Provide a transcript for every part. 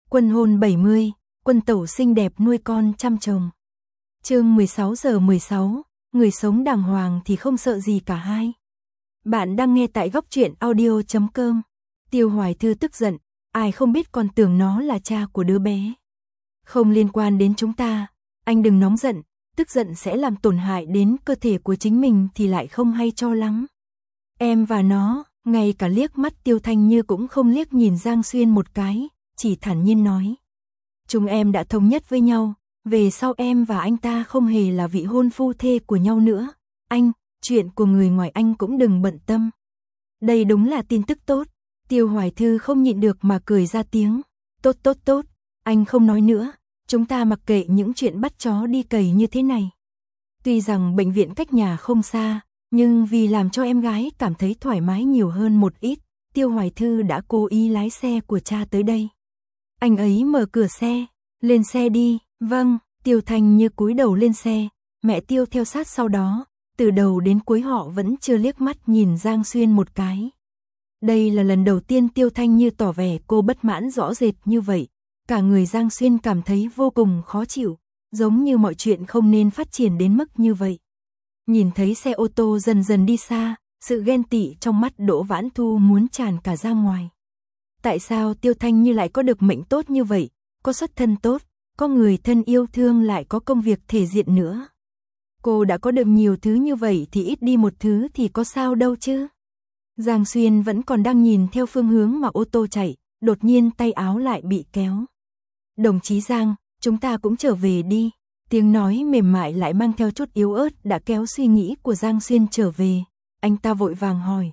Quân hôn 70, quân tẩu xinh đẹp nuôi con chăm chồng. Chương 16:16, người sống đàng hoàng thì không sợ gì cả hai. Bạn đang nghe tại góc truyện audio.com. Tiêu Hoài Thư tức giận, ai không biết còn tưởng nó là cha của đứa bé. Không liên quan đến chúng ta, anh đừng nóng giận, tức giận sẽ làm tổn hại đến cơ thể của chính mình thì lại không hay cho lắm. Em và nó, ngay cả liếc mắt Tiêu Thanh Như cũng không liếc nhìn Giang Xuyên một cái, chỉ thản nhiên nói. Chúng em đã thống nhất với nhau, về sau em và anh ta không hề là vị hôn phu thê của nhau nữa. Anh, chuyện của người ngoài anh cũng đừng bận tâm. Đây đúng là tin tức tốt. Tiêu Hoài Thư không nhịn được mà cười ra tiếng. Tốt, anh không nói nữa, chúng ta mặc kệ những chuyện bắt chó đi cày như thế này. Tuy rằng bệnh viện cách nhà không xa, nhưng vì làm cho em gái cảm thấy thoải mái nhiều hơn một ít, Tiêu Hoài Thư đã cố ý lái xe của cha tới đây. Anh ấy mở cửa xe, lên xe đi. Vâng, Tiêu Thanh Như cúi đầu lên xe, mẹ Tiêu theo sát sau đó, từ đầu đến cuối họ vẫn chưa liếc mắt nhìn Giang Xuyên một cái. Đây là lần đầu tiên Tiêu Thanh Như tỏ vẻ cô bất mãn rõ rệt như vậy, cả người Giang Xuyên cảm thấy vô cùng khó chịu, giống như mọi chuyện không nên phát triển đến mức như vậy. Nhìn thấy xe ô tô dần dần đi xa, sự ghen tị trong mắt Đỗ Vãn Thu muốn tràn cả ra ngoài. Tại sao Tiêu Thanh Như lại có được mệnh tốt như vậy, có xuất thân tốt, có người thân yêu thương lại có công việc thể diện nữa. Cô đã có được nhiều thứ như vậy thì ít đi một thứ thì có sao đâu chứ. Giang Xuyên vẫn còn đang nhìn theo phương hướng mà ô tô chạy, đột nhiên tay áo lại bị kéo. Đồng chí Giang, chúng ta cũng trở về đi. Tiếng nói mềm mại lại mang theo chút yếu ớt đã kéo suy nghĩ của Giang Xuyên trở về. Anh ta vội vàng hỏi.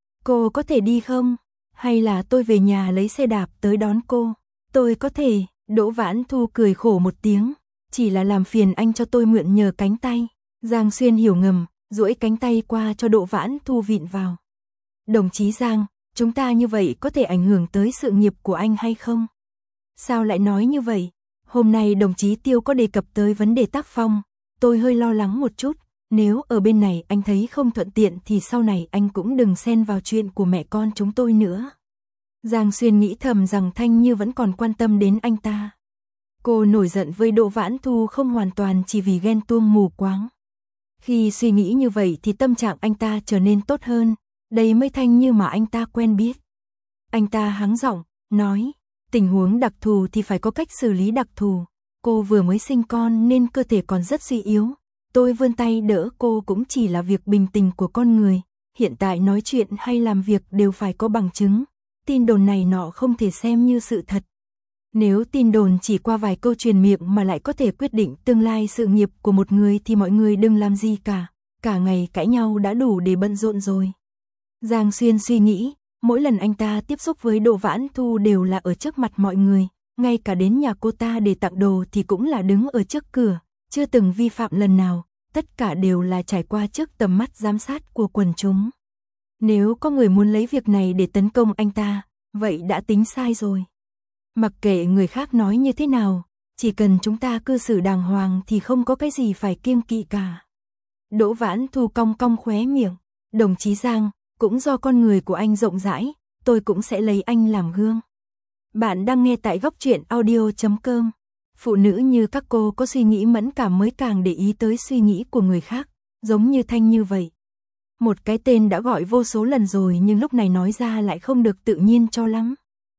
Cô có thể đi không? Hay là tôi về nhà lấy xe đạp tới đón cô? Tôi có thể. Đỗ Vãn Thu cười khổ một tiếng. Chỉ là làm phiền anh cho tôi mượn nhờ cánh tay. Giang Xuyên hiểu ngầm, duỗi cánh tay qua cho Đỗ Vãn Thu vịn vào. Đồng chí Giang, chúng ta như vậy có thể ảnh hưởng tới sự nghiệp của anh hay không? Sao lại nói như vậy? Hôm nay đồng chí Tiêu có đề cập tới vấn đề tác phong, tôi hơi lo lắng một chút, nếu ở bên này anh thấy không thuận tiện thì sau này anh cũng đừng xen vào chuyện của mẹ con chúng tôi nữa. Giang Xuyên nghĩ thầm rằng Thanh Như vẫn còn quan tâm đến anh ta. Cô nổi giận với Đỗ Vãn Thu không hoàn toàn chỉ vì ghen tuông mù quáng. Khi suy nghĩ như vậy thì tâm trạng anh ta trở nên tốt hơn, đây mới Thanh Như mà anh ta quen biết. Anh ta hắng giọng, nói, tình huống đặc thù thì phải có cách xử lý đặc thù. Cô vừa mới sinh con nên cơ thể còn rất suy yếu. Tôi vươn tay đỡ cô cũng chỉ là việc bình tình của con người. Hiện tại nói chuyện hay làm việc đều phải có bằng chứng. Tin đồn này nọ không thể xem như sự thật. Nếu tin đồn chỉ qua vài câu truyền miệng mà lại có thể quyết định tương lai sự nghiệp của một người thì mọi người đừng làm gì cả. Cả ngày cãi nhau đã đủ để bận rộn rồi. Giang Xuyên suy nghĩ, mỗi lần anh ta tiếp xúc với Đỗ Vãn Thu đều là ở trước mặt mọi người, ngay cả đến nhà cô ta để tặng đồ thì cũng là đứng ở trước cửa, chưa từng vi phạm lần nào, tất cả đều là trải qua trước tầm mắt giám sát của quần chúng. Nếu có người muốn lấy việc này để tấn công anh ta, vậy đã tính sai rồi. Mặc kệ người khác nói như thế nào, chỉ cần chúng ta cư xử đàng hoàng thì không có cái gì phải kiêng kỵ cả. Đỗ Vãn Thu cong cong khóe miệng, đồng chí Giang, cũng do con người của anh rộng rãi, tôi cũng sẽ lấy anh làm gương. Bạn đang nghe tại góc truyện audio.com. Phụ nữ như các cô có suy nghĩ mẫn cảm mới càng để ý tới suy nghĩ của người khác, giống như Thanh Như vậy. Một cái tên đã gọi vô số lần rồi nhưng lúc này nói ra lại không được tự nhiên cho lắm.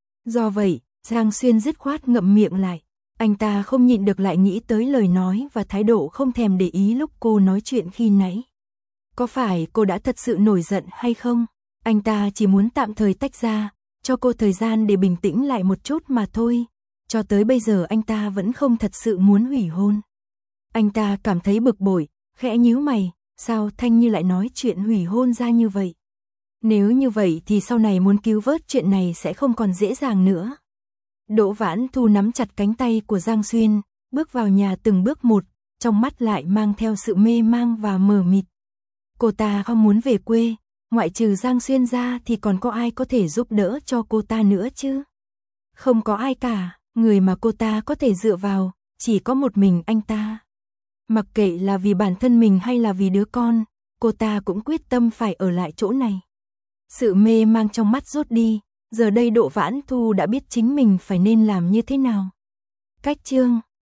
Do vậy, Giang Xuyên dứt khoát ngậm miệng lại. Anh ta không nhịn được lại nghĩ tới lời nói và thái độ không thèm để ý lúc cô nói chuyện khi nãy. Có phải cô đã thật sự nổi giận hay không? Anh ta chỉ muốn tạm thời tách ra, cho cô thời gian để bình tĩnh lại một chút mà thôi. Cho tới bây giờ anh ta vẫn không thật sự muốn hủy hôn. Anh ta cảm thấy bực bội, khẽ nhíu mày, sao Thanh Như lại nói chuyện hủy hôn ra như vậy? Nếu như vậy thì sau này muốn cứu vớt chuyện này sẽ không còn dễ dàng nữa. Đỗ Vãn Thu nắm chặt cánh tay của Giang Xuyên, bước vào nhà từng bước một, trong mắt lại mang theo sự mê mang và mờ mịt. Cô ta không muốn về quê, ngoại trừ Giang Xuyên ra thì còn có ai có thể giúp đỡ cho cô ta nữa chứ? Không có ai cả, người mà cô ta có thể dựa vào, chỉ có một mình anh ta. Mặc kệ là vì bản thân mình hay là vì đứa con, cô ta cũng quyết tâm phải ở lại chỗ này. Sự mê mang trong mắt rút đi, Giờ đây Độ Vãn Thu đã biết chính mình phải nên làm như thế nào. Cách chương